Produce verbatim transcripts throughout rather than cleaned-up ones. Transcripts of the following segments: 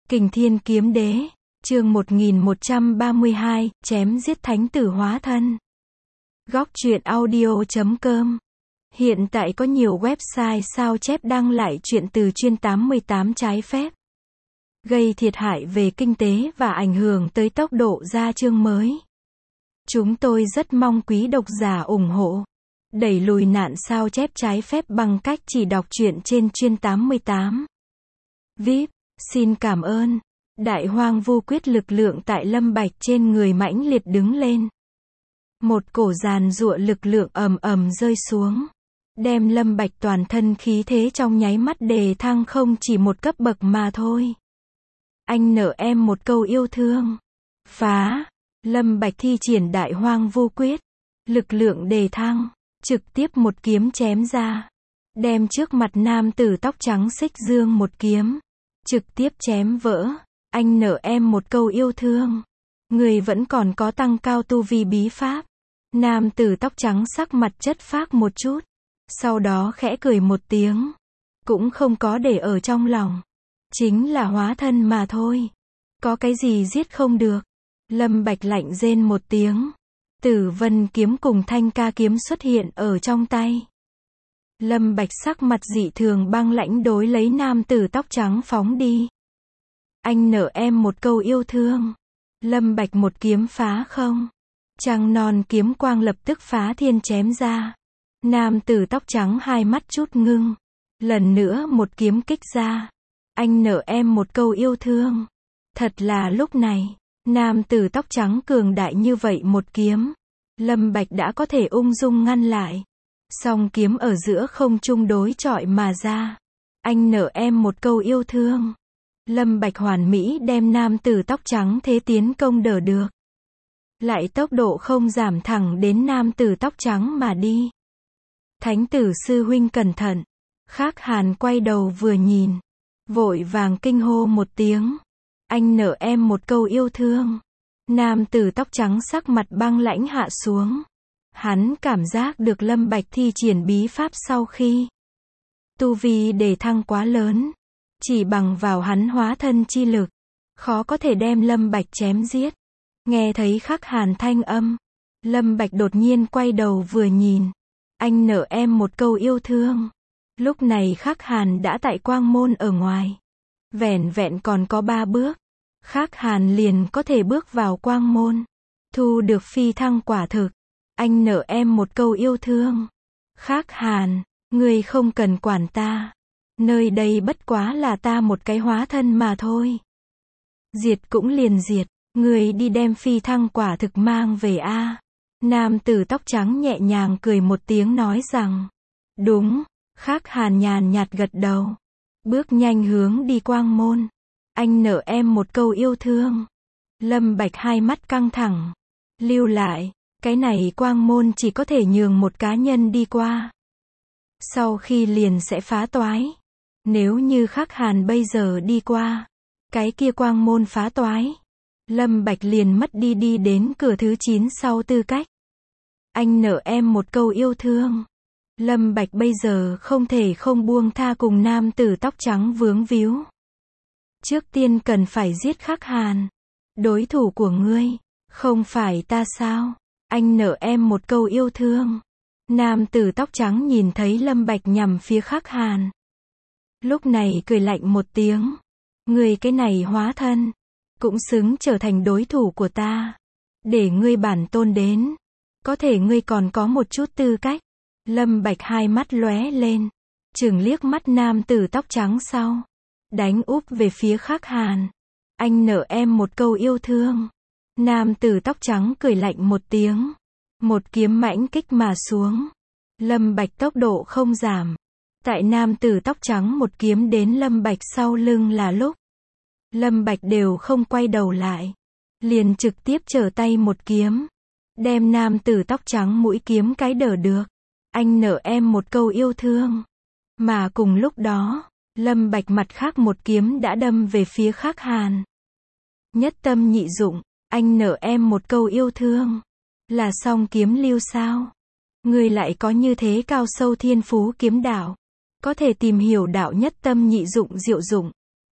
Kình Thiên Kiếm Đế, chương một nghìn một trăm ba mươi hai, chém giết thánh tử hóa thân. Góc truyện audio chấm com. Hiện tại có nhiều website sao chép đăng lại truyện từ chuyên tám mươi tám trái phép, gây thiệt hại về kinh tế và ảnh hưởng tới tốc độ ra chương mới. Chúng tôi rất mong quý độc giả ủng hộ, đẩy lùi nạn sao chép trái phép bằng cách chỉ đọc truyện trên chuyên tám mươi tám. vê i pê, xin cảm ơn. Đại hoang vu quyết lực lượng tại Lâm Bạch trên người mãnh liệt đứng lên. Một cổ giàn giụa lực lượng ầm ầm rơi xuống, đem Lâm Bạch toàn thân khí thế trong nháy mắt đề thăng không chỉ một cấp bậc mà thôi. Anh nợ em một câu yêu thương. Phá. Lâm Bạch thi triển đại hoang vu quyết, lực lượng đề thăng, trực tiếp một kiếm chém ra, đem trước mặt nam tử tóc trắng Xích Dương một kiếm trực tiếp chém vỡ. Anh nợ em một câu yêu thương. Người vẫn còn có tăng cao tu vi bí pháp. Nam tử tóc trắng sắc mặt chất phác một chút, sau đó khẽ cười một tiếng, cũng không có để ở trong lòng. Chính là hóa thân mà thôi, có cái gì giết không được. Lâm Bạch lạnh rên một tiếng, Tử Vân kiếm cùng Thanh Ca kiếm xuất hiện ở trong tay. Lâm Bạch sắc mặt dị thường băng lãnh đối lấy nam tử tóc trắng phóng đi. Anh nợ em một câu yêu thương. Lâm Bạch một kiếm phá không. Trăng non kiếm quang lập tức phá thiên chém ra. Nam tử tóc trắng hai mắt chút ngưng. Lần nữa một kiếm kích ra. Anh nợ em một câu yêu thương. Thật là lúc này, nam tử tóc trắng cường đại như vậy một kiếm, Lâm Bạch đã có thể ung dung ngăn lại. Song kiếm ở giữa không trung đối chọi mà ra. Anh nợ em một câu yêu thương. Lâm Bạch hoàn mỹ đem nam tử tóc trắng thế tiến công đỡ được. Lại tốc độ không giảm thẳng đến nam tử tóc trắng mà đi. Thánh tử sư huynh cẩn thận. Khắc Hàn quay đầu vừa nhìn, vội vàng kinh hô một tiếng. Anh nợ em một câu yêu thương. Nam tử tóc trắng sắc mặt băng lãnh hạ xuống. Hắn cảm giác được Lâm Bạch thi triển bí pháp sau khi tu vi đề thăng quá lớn, chỉ bằng vào hắn hóa thân chi lực, khó có thể đem Lâm Bạch chém giết. Nghe thấy Khắc Hàn thanh âm, Lâm Bạch đột nhiên quay đầu vừa nhìn. Anh nợ em một câu yêu thương. Lúc này Khắc Hàn đã tại quang môn ở ngoài. Vẻn vẹn còn có ba bước, Khắc Hàn liền có thể bước vào quang môn, thu được phi thăng quả thực. Anh nợ em một câu yêu thương. Khắc Hàn, ngươi không cần quản ta. Nơi đây bất quá là ta một cái hóa thân mà thôi. Diệt cũng liền diệt, ngươi đi đem phi thăng quả thực mang về a. Nam tử tóc trắng nhẹ nhàng cười một tiếng nói rằng, đúng. Khắc Hàn nhàn nhạt gật đầu, bước nhanh hướng đi quang môn. Anh nợ em một câu yêu thương. Lâm Bạch hai mắt căng thẳng, lưu lại, cái này quang môn chỉ có thể nhường một cá nhân đi qua, sau khi liền sẽ phá toái. Nếu như Khắc Hàn bây giờ đi qua, cái kia quang môn phá toái, Lâm Bạch liền mất đi đi đến cửa thứ chín sau tư cách. Anh nợ em một câu yêu thương. Lâm Bạch bây giờ không thể không buông tha cùng nam tử tóc trắng vướng víu. Trước tiên cần phải giết Khắc Hàn. Đối thủ của ngươi, không phải ta sao? Anh nợ em một câu yêu thương. Nam tử tóc trắng nhìn thấy Lâm Bạch nhằm phía Khắc Hàn, lúc này cười lạnh một tiếng. Ngươi cái này hóa thân, cũng xứng trở thành đối thủ của ta. Để ngươi bản tôn đến, có thể ngươi còn có một chút tư cách. Lâm Bạch hai mắt lóe lên, chừng liếc mắt nam tử tóc trắng sau, đánh úp về phía Khắc Hàn. Anh nợ em một câu yêu thương. Nam tử tóc trắng cười lạnh một tiếng, một kiếm mãnh kích mà xuống. Lâm Bạch tốc độ không giảm. Tại nam tử tóc trắng một kiếm đến Lâm Bạch sau lưng là lúc, Lâm Bạch đều không quay đầu lại, liền trực tiếp trở tay một kiếm, đem nam tử tóc trắng mũi kiếm cái đỡ được. Anh nợ em một câu yêu thương. Mà cùng lúc đó, Lâm Bạch mặt khác một kiếm đã đâm về phía Khắc Hàn. Nhất tâm nhị dụng, anh nợ em một câu yêu thương. Là song kiếm lưu sao? Ngươi lại có như thế cao sâu thiên phú kiếm đạo, có thể tìm hiểu đạo nhất tâm nhị dụng diệu dụng.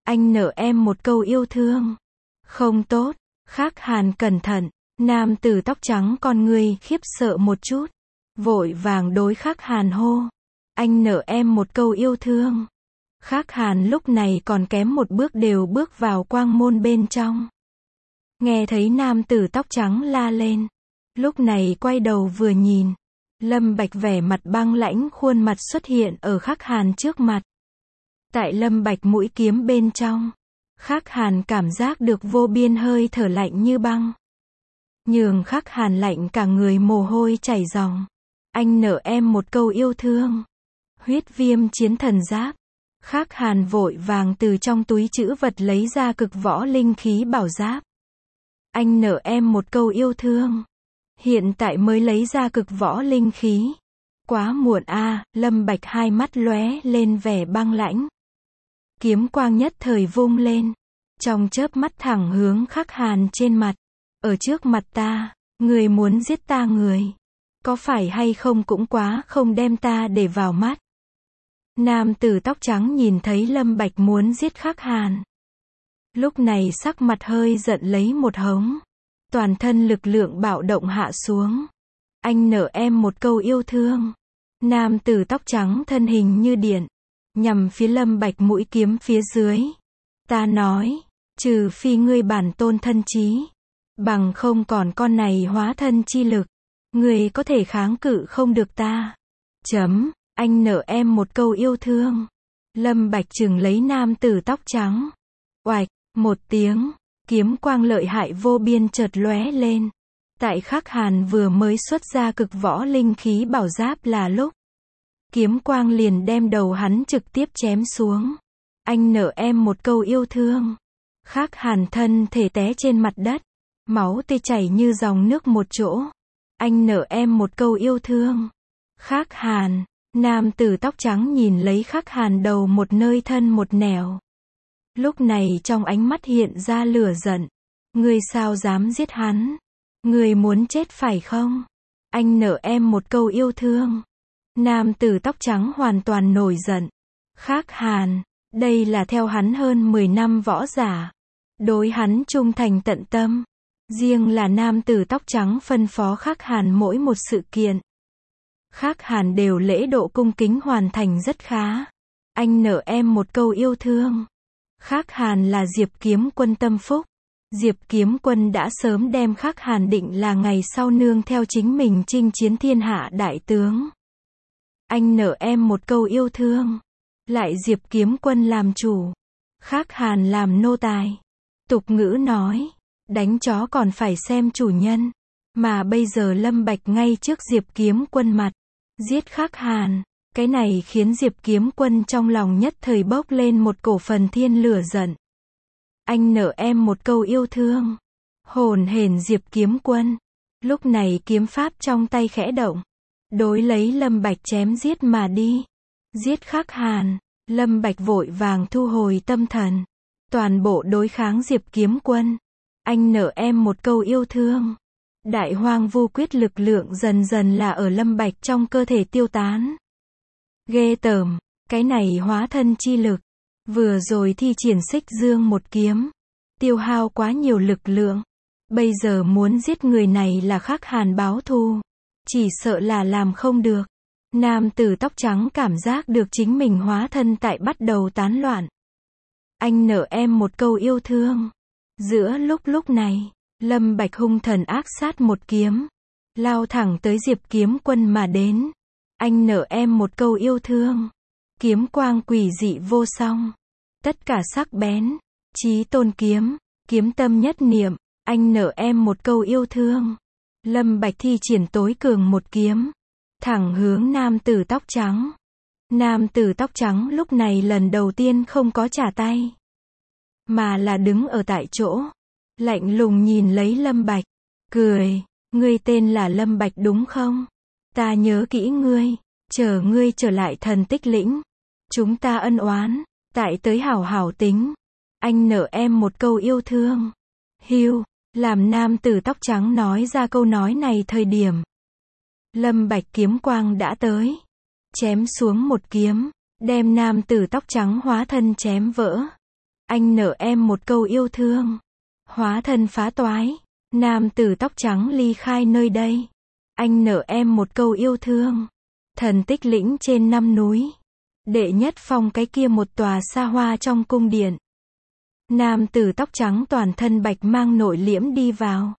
Anh nợ em một câu yêu thương. Không tốt. Khắc Hàn cẩn thận. Nam tử tóc trắng con người khiếp sợ một chút. Vội vàng đối Khắc Hàn hô. Anh nợ em một câu yêu thương. Khắc Hàn lúc này còn kém một bước đều bước vào quang môn bên trong. Nghe thấy nam tử tóc trắng la lên. Lúc này quay đầu vừa nhìn. Lâm Bạch vẻ mặt băng lãnh khuôn mặt xuất hiện ở Khắc Hàn trước mặt. Tại Lâm Bạch mũi kiếm bên trong. Khắc Hàn cảm giác được vô biên hơi thở lạnh như băng. Nhường Khắc Hàn lạnh cả người mồ hôi chảy ròng. Anh nợ em một câu yêu thương. Huyết viêm chiến thần giáp. Khắc Hàn vội vàng từ trong túi trữ vật lấy ra cực võ linh khí bảo giáp. Anh nợ em một câu yêu thương. Hiện tại mới lấy ra cực võ linh khí. Quá muộn a, à, Lâm Bạch hai mắt lóe lên vẻ băng lãnh. Kiếm quang nhất thời vung lên. Trong chớp mắt thẳng hướng Khắc Hàn trên mặt. Ở trước mặt ta, người muốn giết ta người. Có phải hay không cũng quá không đem ta để vào mắt. Nam tử tóc trắng nhìn thấy Lâm Bạch muốn giết Khắc Hàn. Lúc này sắc mặt hơi giận lấy một hống. Toàn thân lực lượng bạo động hạ xuống. Anh nợ em một câu yêu thương. Nam tử tóc trắng thân hình như điện. Nhằm phía Lâm Bạch mũi kiếm phía dưới. Ta nói, trừ phi ngươi bản tôn thân trí. Bằng không còn con này hóa thân chi lực. Ngươi có thể kháng cự không được ta. Chấm, anh nợ em một câu yêu thương. Lâm Bạch chừng lấy nam tử tóc trắng. Oạch, một tiếng, kiếm quang lợi hại vô biên chợt lóe lên. Tại Khắc Hàn vừa mới xuất ra cực võ linh khí bảo giáp là lúc. Kiếm quang liền đem đầu hắn trực tiếp chém xuống. Anh nợ em một câu yêu thương. Khắc Hàn thân thể té trên mặt đất. Máu tê chảy như dòng nước một chỗ. Anh nợ em một câu yêu thương. Khắc Hàn, nam tử tóc trắng nhìn lấy Khắc Hàn đầu một nơi thân một nẻo. Lúc này trong ánh mắt hiện ra lửa giận. Ngươi sao dám giết hắn? Ngươi muốn chết phải không? Anh nợ em một câu yêu thương. Nam tử tóc trắng hoàn toàn nổi giận. Khắc Hàn, đây là theo hắn hơn mười năm võ giả. Đối hắn trung thành tận tâm. Riêng là nam tử tóc trắng phân phó Khắc Hàn mỗi một sự kiện. Khắc Hàn đều lễ độ cung kính hoàn thành rất khá. Anh nợ em một câu yêu thương. Khắc Hàn là Diệp Kiếm Quân tâm phúc. Diệp Kiếm Quân đã sớm đem Khắc Hàn định là ngày sau nương theo chính mình chinh chiến thiên hạ đại tướng. Anh nợ em một câu yêu thương. Lại Diệp Kiếm Quân làm chủ. Khắc Hàn làm nô tài. Tục ngữ nói, đánh chó còn phải xem chủ nhân. Mà bây giờ Lâm Bạch ngay trước Diệp Kiếm Quân mặt. Giết Khắc Hàn. Cái này khiến Diệp Kiếm Quân trong lòng nhất thời bốc lên một cổ phần thiên lửa giận. Anh nợ em một câu yêu thương. Hồn hển Diệp Kiếm Quân. Lúc này kiếm pháp trong tay khẽ động. Đối lấy Lâm Bạch chém giết mà đi. Giết Khắc Hàn. Lâm Bạch vội vàng thu hồi tâm thần. Toàn bộ đối kháng Diệp Kiếm Quân. Anh nợ em một câu yêu thương. Đại hoang vu quyết lực lượng dần dần là ở Lâm Bạch trong cơ thể tiêu tán. Ghê tởm, cái này hóa thân chi lực. Vừa rồi thi triển xích dương một kiếm. Tiêu hao quá nhiều lực lượng. Bây giờ muốn giết người này là Khắc Hàn báo thù. Chỉ sợ là làm không được. Nam tử tóc trắng cảm giác được chính mình hóa thân tại bắt đầu tán loạn. Anh nợ em một câu yêu thương. Giữa lúc lúc này, Lâm Bạch hung thần ác sát một kiếm. Lao thẳng tới Diệp Kiếm Quân mà đến. Anh nợ em một câu yêu thương. Kiếm quang quỷ dị vô song. Tất cả sắc bén. Chí tôn kiếm. Kiếm tâm nhất niệm. Anh nợ em một câu yêu thương. Lâm Bạch thi triển tối cường một kiếm. Thẳng hướng nam tử tóc trắng. Nam tử tóc trắng lúc này lần đầu tiên không có trả tay. Mà là đứng ở tại chỗ. Lạnh lùng nhìn lấy Lâm Bạch. Cười. Ngươi tên là Lâm Bạch đúng không? Ta nhớ kỹ ngươi. Chờ ngươi trở lại thần tích lĩnh. Chúng ta ân oán. Tại tới hảo hảo tính. Anh nợ em một câu yêu thương. Hiu. Làm nam tử tóc trắng nói ra câu nói này thời điểm. Lâm Bạch kiếm quang đã tới. Chém xuống một kiếm. Đem nam tử tóc trắng hóa thân chém vỡ. Anh nợ em một câu yêu thương. Hóa thân phá toái. Nam tử tóc trắng ly khai nơi đây. Anh nợ em một câu yêu thương. Thần tích lĩnh trên năm núi. Đệ nhất phong cái kia một tòa xa hoa trong cung điện. Nam tử tóc trắng toàn thân bạch mang nội liễm đi vào.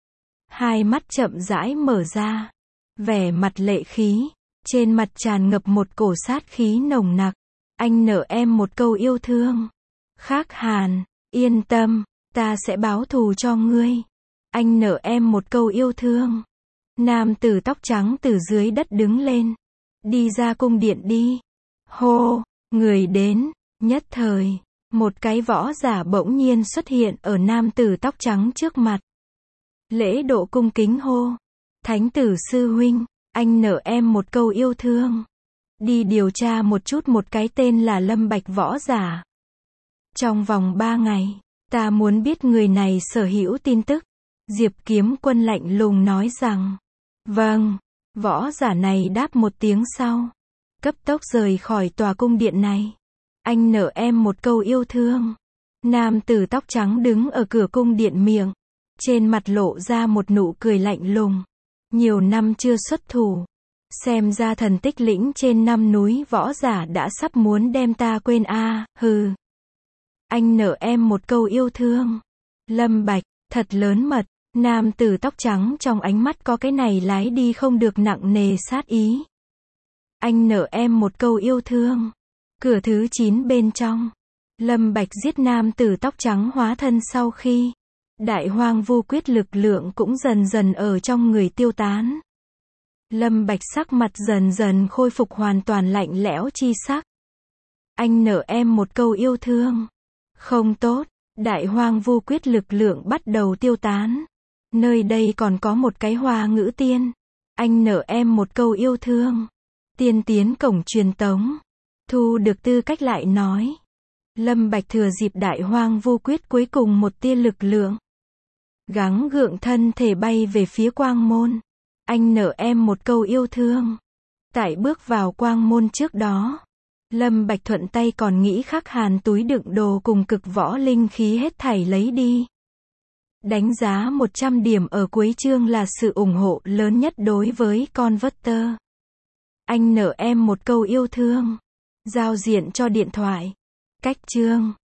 Hai mắt chậm rãi mở ra. Vẻ mặt lệ khí. Trên mặt tràn ngập một cổ sát khí nồng nặc. Anh nợ em một câu yêu thương. Khắc Hàn, yên tâm, ta sẽ báo thù cho ngươi. Anh nợ em một câu yêu thương. Nam tử tóc trắng từ dưới đất đứng lên. Đi ra cung điện đi. Hô, người đến, nhất thời. Một cái võ giả bỗng nhiên xuất hiện ở nam tử tóc trắng trước mặt. Lễ độ cung kính hô. Thánh tử sư huynh, anh nợ em một câu yêu thương. Đi điều tra một chút một cái tên là Lâm Bạch võ giả. Trong vòng ba ngày, ta muốn biết người này sở hữu tin tức. Diệp Kiếm Quân lạnh lùng nói rằng. Vâng, võ giả này đáp một tiếng sau. Cấp tốc rời khỏi tòa cung điện này. Anh nợ em một câu yêu thương. Nam tử tóc trắng đứng ở cửa cung điện miệng. Trên mặt lộ ra một nụ cười lạnh lùng. Nhiều năm chưa xuất thủ. Xem ra thần tích lĩnh trên năm núi võ giả đã sắp muốn đem ta quên a à, hừ. Anh nợ em một câu yêu thương. Lâm Bạch, thật lớn mật. Nam tử tóc trắng trong ánh mắt có cái này lái đi không được nặng nề sát ý. Anh nợ em một câu yêu thương. Cửa thứ chín bên trong. Lâm Bạch giết nam tử tóc trắng hóa thân sau khi. Đại hoang vu quyết lực lượng cũng dần dần ở trong người tiêu tán. Lâm Bạch sắc mặt dần dần khôi phục hoàn toàn lạnh lẽo chi sắc. Anh nợ em một câu yêu thương. Không tốt, đại hoang vu quyết lực lượng bắt đầu tiêu tán. Nơi đây còn có một cái hoa ngữ tiên. Anh nợ em một câu yêu thương. Tiên tiến cổng truyền tống. Thu được tư cách lại nói. Lâm Bạch thừa dịp đại hoang vu quyết cuối cùng một tia lực lượng. Gắng gượng thân thể bay về phía quang môn. Anh nợ em một câu yêu thương. Tại bước vào quang môn trước đó. Lâm Bạch thuận tay còn nghĩ Khắc Hàn túi đựng đồ cùng cực võ linh khí hết thảy lấy đi. Đánh giá một trăm điểm ở cuối chương là sự ủng hộ lớn nhất đối với Converter. Anh nợ em một câu yêu thương. Giao diện cho điện thoại. Cách chương.